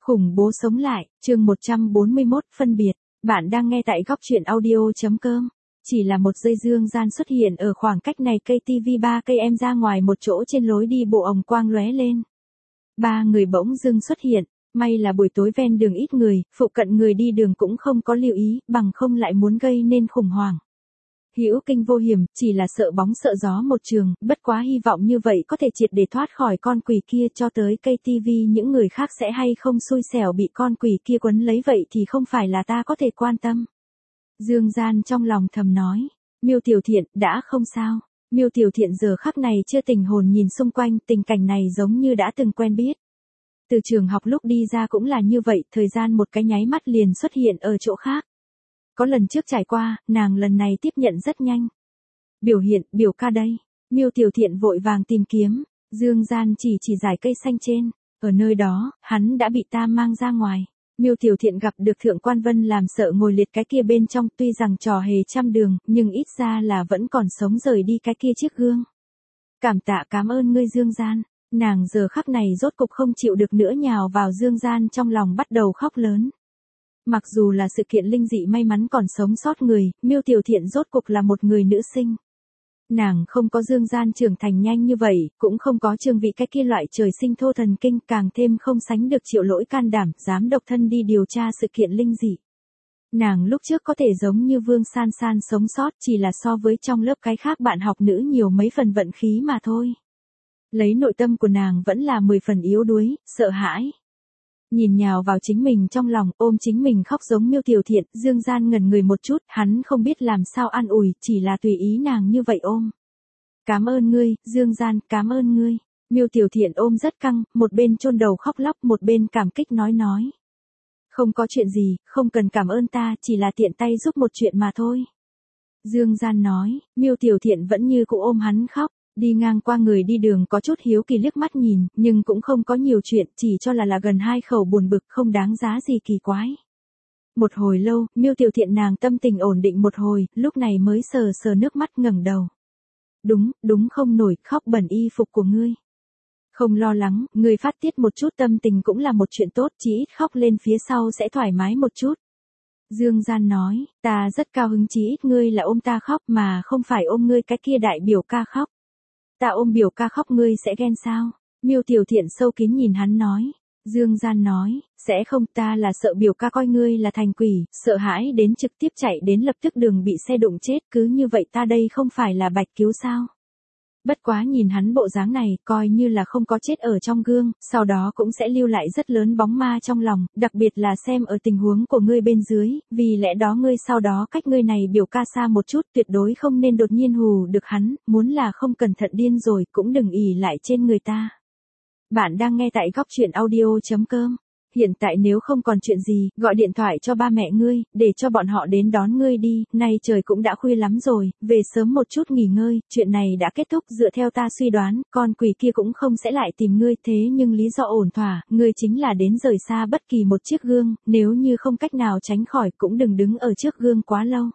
Khủng bố sống lại, chương 141, phân biệt. Bạn đang nghe tại góc truyện audio.com. Chỉ là một giây Dương Gian xuất hiện ở khoảng cách này cây TV 3 cây em ra ngoài một chỗ trên lối đi bộ ồng quang lóe lên. Ba người bỗng dưng xuất hiện, may là buổi tối ven đường ít người, phụ cận người đi đường cũng không có lưu ý, bằng không lại muốn gây nên khủng hoảng. Hữu kinh vô hiểm, chỉ là sợ bóng sợ gió một trường, bất quá hy vọng như vậy có thể triệt để thoát khỏi con quỷ kia cho tới cây TV những người khác sẽ hay không xui xẻo bị con quỷ kia quấn lấy vậy thì không phải là ta có thể quan tâm. Dương Gian trong lòng thầm nói, Miêu Tiểu Thiện đã không sao. Miêu Tiểu Thiện giờ khắc này chưa tình hồn nhìn xung quanh, tình cảnh này giống như đã từng quen biết. Từ trường học lúc đi ra cũng là như vậy, thời gian một cái nháy mắt liền xuất hiện ở chỗ khác. Có lần trước trải qua, nàng lần này tiếp nhận rất nhanh. Biểu ca đây. Miêu Tiểu Thiện vội vàng tìm kiếm, Dương Gian chỉ dải cây xanh trên, ở nơi đó, hắn đã bị ta mang ra ngoài. Miêu Tiểu Thiện gặp được Thượng Quan Vân làm sợ ngồi liệt cái kia bên trong, tuy rằng trò hề trăm đường, nhưng ít ra là vẫn còn sống rời đi cái kia chiếc gương. Cảm ơn ngươi Dương Gian. Nàng giờ khắc này rốt cục không chịu được nữa nhào vào Dương Gian trong lòng bắt đầu khóc lớn. Mặc dù là sự kiện linh dị may mắn còn sống sót người, Miêu Tiểu Thiện rốt cục là một người nữ sinh. Nàng không có Dương Gian trưởng thành nhanh như vậy, cũng không có Trương Vị cái kia loại trời sinh thô thần kinh, càng thêm không sánh được Triệu Lỗi can đảm, dám độc thân đi điều tra sự kiện linh dị. Nàng lúc trước có thể giống như Vương San San sống sót chỉ là so với trong lớp cái khác bạn học nữ nhiều mấy phần vận khí mà thôi. Lấy nội tâm của nàng vẫn là 10 phần yếu đuối, sợ hãi. Nhìn nhào vào chính mình trong lòng, ôm chính mình khóc giống Miêu Tiểu Thiện, Dương Gian ngẩn người một chút, hắn không biết làm sao an ủi, chỉ là tùy ý nàng như vậy ôm. Cảm ơn ngươi, Dương Gian, cảm ơn ngươi. Miêu Tiểu Thiện ôm rất căng, một bên chôn đầu khóc lóc, một bên cảm kích nói. Không có chuyện gì, không cần cảm ơn ta, chỉ là tiện tay giúp một chuyện mà thôi. Dương Gian nói, Miêu Tiểu Thiện vẫn như cũ ôm hắn khóc. Đi ngang qua người đi đường có chút hiếu kỳ liếc mắt nhìn, nhưng cũng không có nhiều chuyện, chỉ cho là gần hai khẩu buồn bực, không đáng giá gì kỳ quái. Một hồi lâu, Miêu Tiểu Thiện nàng tâm tình ổn định một hồi, lúc này mới sờ nước mắt ngẩng đầu. Đúng không nổi, khóc bẩn y phục của ngươi. Không lo lắng, ngươi phát tiết một chút tâm tình cũng là một chuyện tốt, chỉ ít khóc lên phía sau sẽ thoải mái một chút. Dương Gian nói, ta rất cao hứng, chỉ ít ngươi là ôm ta khóc mà không phải ôm ngươi cái kia đại biểu ca khóc. Ta ôm biểu ca khóc ngươi sẽ ghen sao? Miêu Tiểu Thiện sâu kín nhìn hắn nói. Dương Gian nói, sẽ không, ta là sợ biểu ca coi ngươi là thành quỷ, sợ hãi đến trực tiếp chạy đến lập tức đường bị xe đụng chết, cứ như vậy ta đây không phải là bạch cứu sao? Bất quá nhìn hắn bộ dáng này, coi như là không có chết ở trong gương, sau đó cũng sẽ lưu lại rất lớn bóng ma trong lòng, đặc biệt là xem ở tình huống của ngươi bên dưới, vì lẽ đó ngươi sau đó cách ngươi này biểu ca xa một chút, tuyệt đối không nên đột nhiên hù được hắn, muốn là không cẩn thận điên rồi cũng đừng ỷ lại trên người ta. Bạn đang nghe tại góc truyện audio.com. Hiện tại nếu không còn chuyện gì, gọi điện thoại cho ba mẹ ngươi, để cho bọn họ đến đón ngươi đi, nay trời cũng đã khuya lắm rồi, về sớm một chút nghỉ ngơi, chuyện này đã kết thúc, dựa theo ta suy đoán, con quỷ kia cũng không sẽ lại tìm ngươi, thế nhưng lý do ổn thỏa, ngươi chính là đến rời xa bất kỳ một chiếc gương, nếu như không cách nào tránh khỏi cũng đừng đứng ở trước gương quá lâu.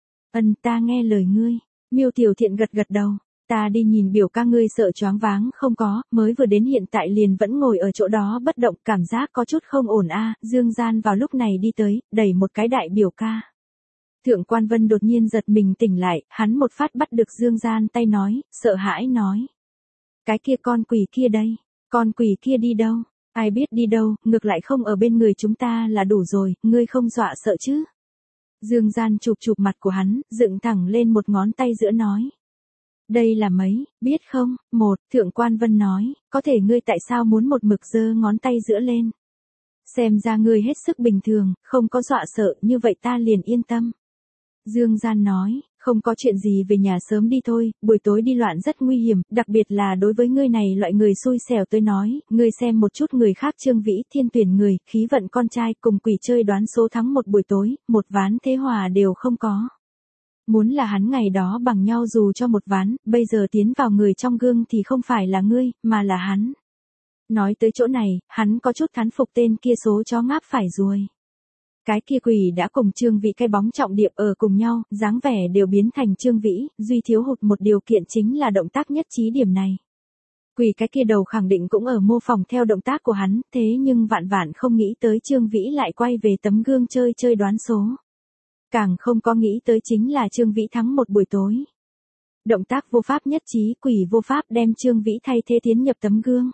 Ta nghe lời ngươi. Miêu Tiểu Thiện gật đầu. Ta đi nhìn biểu ca ngươi sợ choáng váng không có, mới vừa đến hiện tại liền vẫn ngồi ở chỗ đó bất động, cảm giác có chút không ổn a. Dương Gian vào lúc này đi tới, đẩy một cái đại biểu ca. Thượng Quan Vân đột nhiên giật mình tỉnh lại, hắn một phát bắt được Dương Gian tay nói, sợ hãi nói. Cái kia con quỷ kia đây, con quỷ kia đi đâu? Ai biết đi đâu, ngược lại không ở bên người chúng ta là đủ rồi, ngươi không dọa sợ chứ? Dương Gian chụp mặt của hắn, dựng thẳng lên một ngón tay giữa nói. Đây là mấy, biết không? Thượng Quan Vân nói, có thể ngươi tại sao muốn một mực giơ ngón tay giữa lên? Xem ra ngươi hết sức bình thường, không có dọa sợ, như vậy ta liền yên tâm. Dương Gian nói, không có chuyện gì, về nhà sớm đi thôi, buổi tối đi loạn rất nguy hiểm, đặc biệt là đối với ngươi này loại người xui xẻo tôi nói, ngươi xem một chút người khác Trương Vĩ Thiên tuyển người, khí vận con trai cùng quỷ chơi đoán số thắng một buổi tối, một ván thế hòa đều không có. Muốn là hắn ngày đó bằng nhau dù cho một ván, bây giờ tiến vào người trong gương thì không phải là ngươi, mà là hắn. Nói tới chỗ này, hắn có chút thán phục tên kia số chó ngáp phải ruồi. Cái kia quỷ đã cùng Trương Vĩ cái bóng trọng điệp ở cùng nhau, dáng vẻ đều biến thành Trương Vĩ, duy thiếu hụt một điều kiện chính là động tác nhất trí điểm này. Quỷ cái kia đầu khẳng định cũng ở mô phỏng theo động tác của hắn, thế nhưng vạn vạn không nghĩ tới Trương Vĩ lại quay về tấm gương chơi chơi đoán số. Càng không có nghĩ tới chính là Trương Vĩ thắng một buổi tối. Động tác vô pháp nhất trí, quỷ vô pháp đem Trương Vĩ thay thế tiến nhập tấm gương.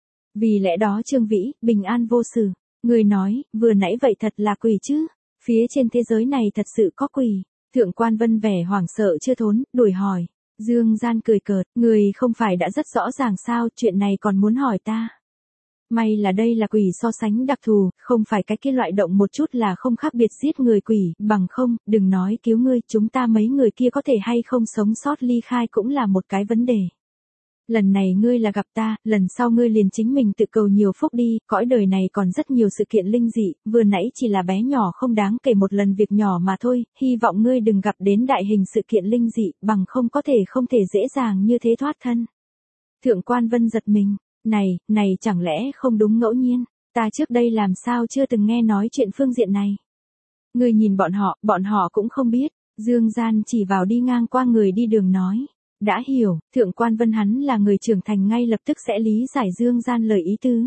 Vì lẽ đó Trương Vĩ, bình an vô sự. Người nói, vừa nãy vậy thật là quỷ chứ. Phía trên thế giới này thật sự có quỷ. Thượng Quan Vân vẻ hoảng sợ chưa thốn, đuổi hỏi. Dương Gian cười cợt, người không phải đã rất rõ ràng sao, chuyện này còn muốn hỏi ta. May là đây là quỷ so sánh đặc thù, không phải cái kia loại động một chút là không khác biệt giết người quỷ, bằng không, đừng nói cứu ngươi, chúng ta mấy người kia có thể hay không sống sót ly khai cũng là một cái vấn đề. Lần này ngươi là gặp ta, lần sau ngươi liền chính mình tự cầu nhiều phúc đi, cõi đời này còn rất nhiều sự kiện linh dị, vừa nãy chỉ là bé nhỏ không đáng kể một lần việc nhỏ mà thôi, hy vọng ngươi đừng gặp đến đại hình sự kiện linh dị, bằng không không thể dễ dàng như thế thoát thân. Thượng Quan Vân giật mình, này chẳng lẽ không đúng ngẫu nhiên, ta trước đây làm sao chưa từng nghe nói chuyện phương diện này. Ngươi nhìn bọn họ cũng không biết, Dương Gian chỉ vào đi ngang qua người đi đường nói. Đã hiểu, Thượng Quan Vân hắn là người trưởng thành ngay lập tức sẽ lý giải Dương Gian lời ý tứ.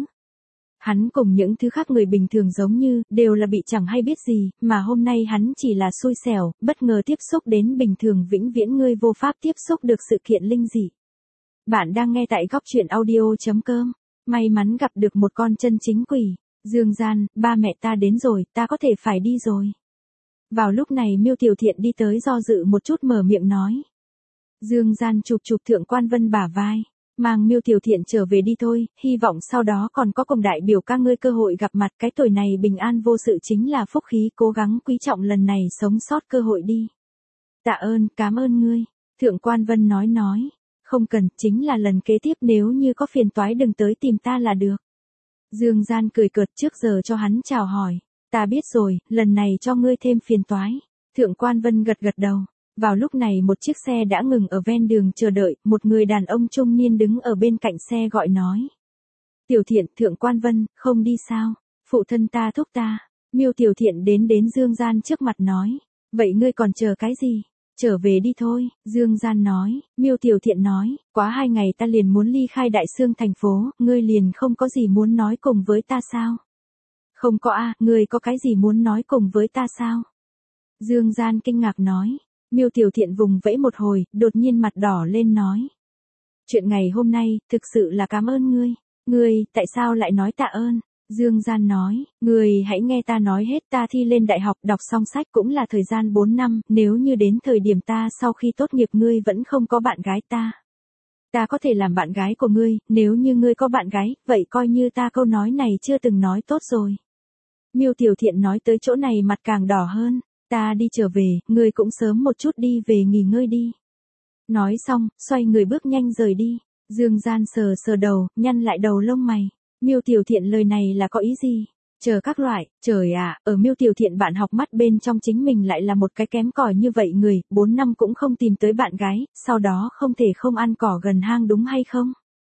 Hắn cùng những thứ khác người bình thường giống như, đều là bị chẳng hay biết gì, mà hôm nay hắn chỉ là xui xẻo, bất ngờ tiếp xúc đến bình thường vĩnh viễn ngươi vô pháp tiếp xúc được sự kiện linh dị. Bạn đang nghe tại góc truyện audio.com, may mắn gặp được một con chân chính quỷ. Dương Gian, ba mẹ ta đến rồi, ta có thể phải đi rồi. Vào lúc này Miêu Tiểu Thiện đi tới do dự một chút mở miệng nói. Dương Gian chụp Thượng Quan Vân bả vai, mang Miêu Tiểu Thiện trở về đi thôi, hy vọng sau đó còn có cùng đại biểu ca ngươi cơ hội gặp mặt, cái tuổi này bình an vô sự chính là phúc khí, cố gắng quý trọng lần này sống sót cơ hội đi. Tạ ơn, cảm ơn ngươi, Thượng Quan Vân nói, không cần, chính là lần kế tiếp nếu như có phiền toái đừng tới tìm ta là được. Dương Gian cười cợt trước giờ cho hắn chào hỏi, ta biết rồi, lần này cho ngươi thêm phiền toái. Thượng Quan Vân gật đầu. Vào lúc này một chiếc xe đã ngừng ở ven đường chờ đợi, một người đàn ông trung niên đứng ở bên cạnh xe gọi nói. Tiểu Thiện, Thượng Quan Vân, không đi sao? Phụ thân ta thúc ta. Miêu Tiểu Thiện đến Dương Gian trước mặt nói. Vậy ngươi còn chờ cái gì? Trở về đi thôi, Dương Gian nói. Miêu Tiểu Thiện nói, quá 2 ngày ta liền muốn ly khai Đại Xương thành phố, ngươi liền không có gì muốn nói cùng với ta sao? Không có a, ngươi có cái gì muốn nói cùng với ta sao? Dương Gian kinh ngạc nói. Miêu Tiểu Thiện vùng vẫy một hồi, đột nhiên mặt đỏ lên nói. Chuyện ngày hôm nay, thực sự là cảm ơn ngươi. Ngươi, tại sao lại nói tạ ơn? Dương Gian nói, ngươi hãy nghe ta nói hết, ta thi lên đại học đọc xong sách cũng là thời gian 4 năm, nếu như đến thời điểm ta sau khi tốt nghiệp ngươi vẫn không có bạn gái ta có thể làm bạn gái của ngươi, nếu như ngươi có bạn gái, vậy coi như ta câu nói này chưa từng nói tốt rồi. Miêu Tiểu Thiện nói tới chỗ này mặt càng đỏ hơn. Ta đi trở về, ngươi cũng sớm một chút đi về nghỉ ngơi đi. Nói xong, xoay người bước nhanh rời đi. Dương Gian sờ đầu, nhăn lại đầu lông mày. Miêu Tiểu Thiện lời này là có ý gì? Chờ các loại, trời ạ, ở Miêu Tiểu Thiện bạn học mắt bên trong chính mình lại là một cái kém cỏi như vậy người, 4 năm cũng không tìm tới bạn gái, sau đó không thể không ăn cỏ gần hang đúng hay không?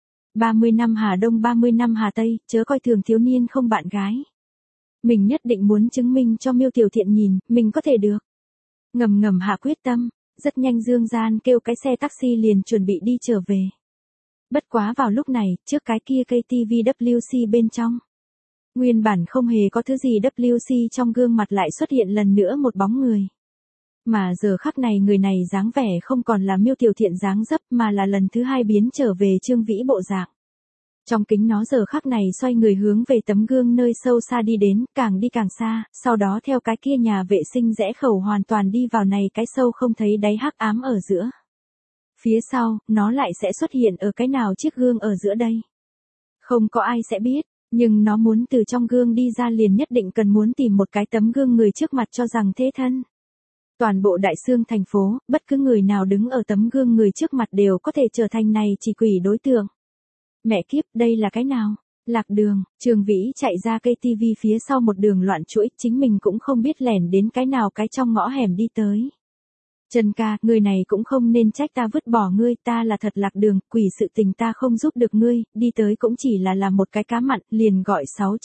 30 năm Hà Đông 30 năm Hà Tây, chớ coi thường thiếu niên không bạn gái. Mình nhất định muốn chứng minh cho Miêu Tiểu Thiện nhìn, mình có thể được. Ngầm hạ quyết tâm, rất nhanh Dương Gian kêu cái xe taxi liền chuẩn bị đi trở về. Bất quá vào lúc này, trước cái kia cây TVWC bên trong. Nguyên bản không hề có thứ gì WC trong gương mặt lại xuất hiện lần nữa một bóng người. Mà giờ khắc này người này dáng vẻ không còn là Miêu Tiểu Thiện dáng dấp mà là lần thứ 2 biến trở về Trương Vĩ bộ dạng. Trong kính nó giờ khắc này xoay người hướng về tấm gương nơi sâu xa đi đến, càng đi càng xa, sau đó theo cái kia nhà vệ sinh rẽ khẩu hoàn toàn đi vào này cái sâu không thấy đáy hắc ám ở giữa. Phía sau, nó lại sẽ xuất hiện ở cái nào chiếc gương ở giữa đây. Không có ai sẽ biết, nhưng nó muốn từ trong gương đi ra liền nhất định cần muốn tìm một cái tấm gương người trước mặt cho rằng thế thân. Toàn bộ Đại Xương thành phố, bất cứ người nào đứng ở tấm gương người trước mặt đều có thể trở thành này chỉ quỷ đối tượng. Mẹ kiếp, đây là cái nào? Lạc đường, Trương Vĩ chạy ra cây tivi phía sau một đường loạn chuỗi, chính mình cũng không biết lẻn đến cái nào cái trong ngõ hẻm đi tới. Trần ca, người này cũng không nên trách ta vứt bỏ ngươi, ta là thật lạc đường, quỷ sự tình ta không giúp được ngươi, đi tới cũng chỉ là làm một cái cá mặn, liền gọi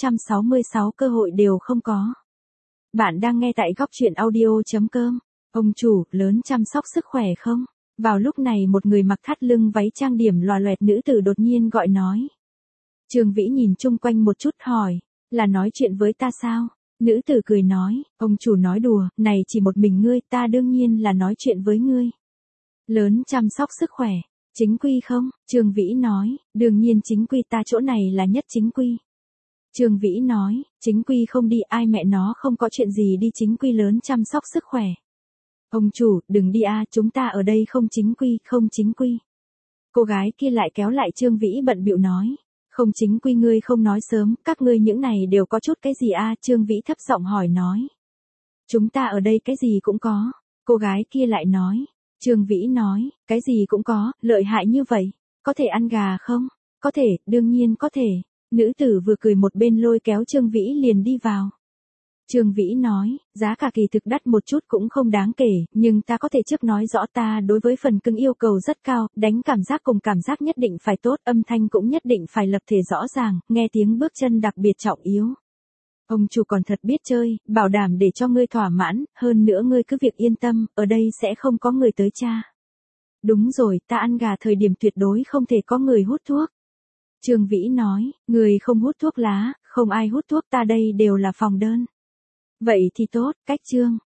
666 cơ hội đều không có. Bạn đang nghe tại góc truyện audio.com, ông chủ, lớn chăm sóc sức khỏe không? Vào lúc này một người mặc thắt lưng váy trang điểm lòa loẹt nữ tử đột nhiên gọi nói. Trương Vĩ nhìn chung quanh một chút hỏi, là nói chuyện với ta sao? Nữ tử cười nói, ông chủ nói đùa, này chỉ một mình ngươi, ta đương nhiên là nói chuyện với ngươi. Lớn chăm sóc sức khỏe, chính quy không? Trương Vĩ nói, đương nhiên chính quy, ta chỗ này là nhất chính quy. Trương Vĩ nói, chính quy không đi, ai mẹ nó không có chuyện gì đi chính quy lớn chăm sóc sức khỏe. Ông chủ, đừng đi a, chúng ta ở đây không chính quy, không chính quy. Cô gái kia lại kéo lại Trương Vĩ bận bịu nói, không chính quy ngươi không nói sớm, các ngươi những này đều có chút cái gì a? Trương Vĩ thấp giọng hỏi nói. Chúng ta ở đây cái gì cũng có. Cô gái kia lại nói. Trương Vĩ nói, cái gì cũng có, lợi hại như vậy, có thể ăn gà không? Có thể, đương nhiên có thể. Nữ tử vừa cười một bên lôi kéo Trương Vĩ liền đi vào. Trương Vĩ nói, giá cả kỳ thực đắt một chút cũng không đáng kể, nhưng ta có thể trước nói rõ ta đối với phần cứng yêu cầu rất cao, đánh cảm giác cùng cảm giác nhất định phải tốt, âm thanh cũng nhất định phải lập thể rõ ràng, nghe tiếng bước chân đặc biệt trọng yếu. Ông chủ còn thật biết chơi, bảo đảm để cho ngươi thỏa mãn, hơn nữa ngươi cứ việc yên tâm, ở đây sẽ không có người tới tra. Đúng rồi, ta ăn gà thời điểm tuyệt đối không thể có người hút thuốc. Trương Vĩ nói, người không hút thuốc lá, không ai hút thuốc, ta đây đều là phòng đơn. Vậy thì tốt, cách Trương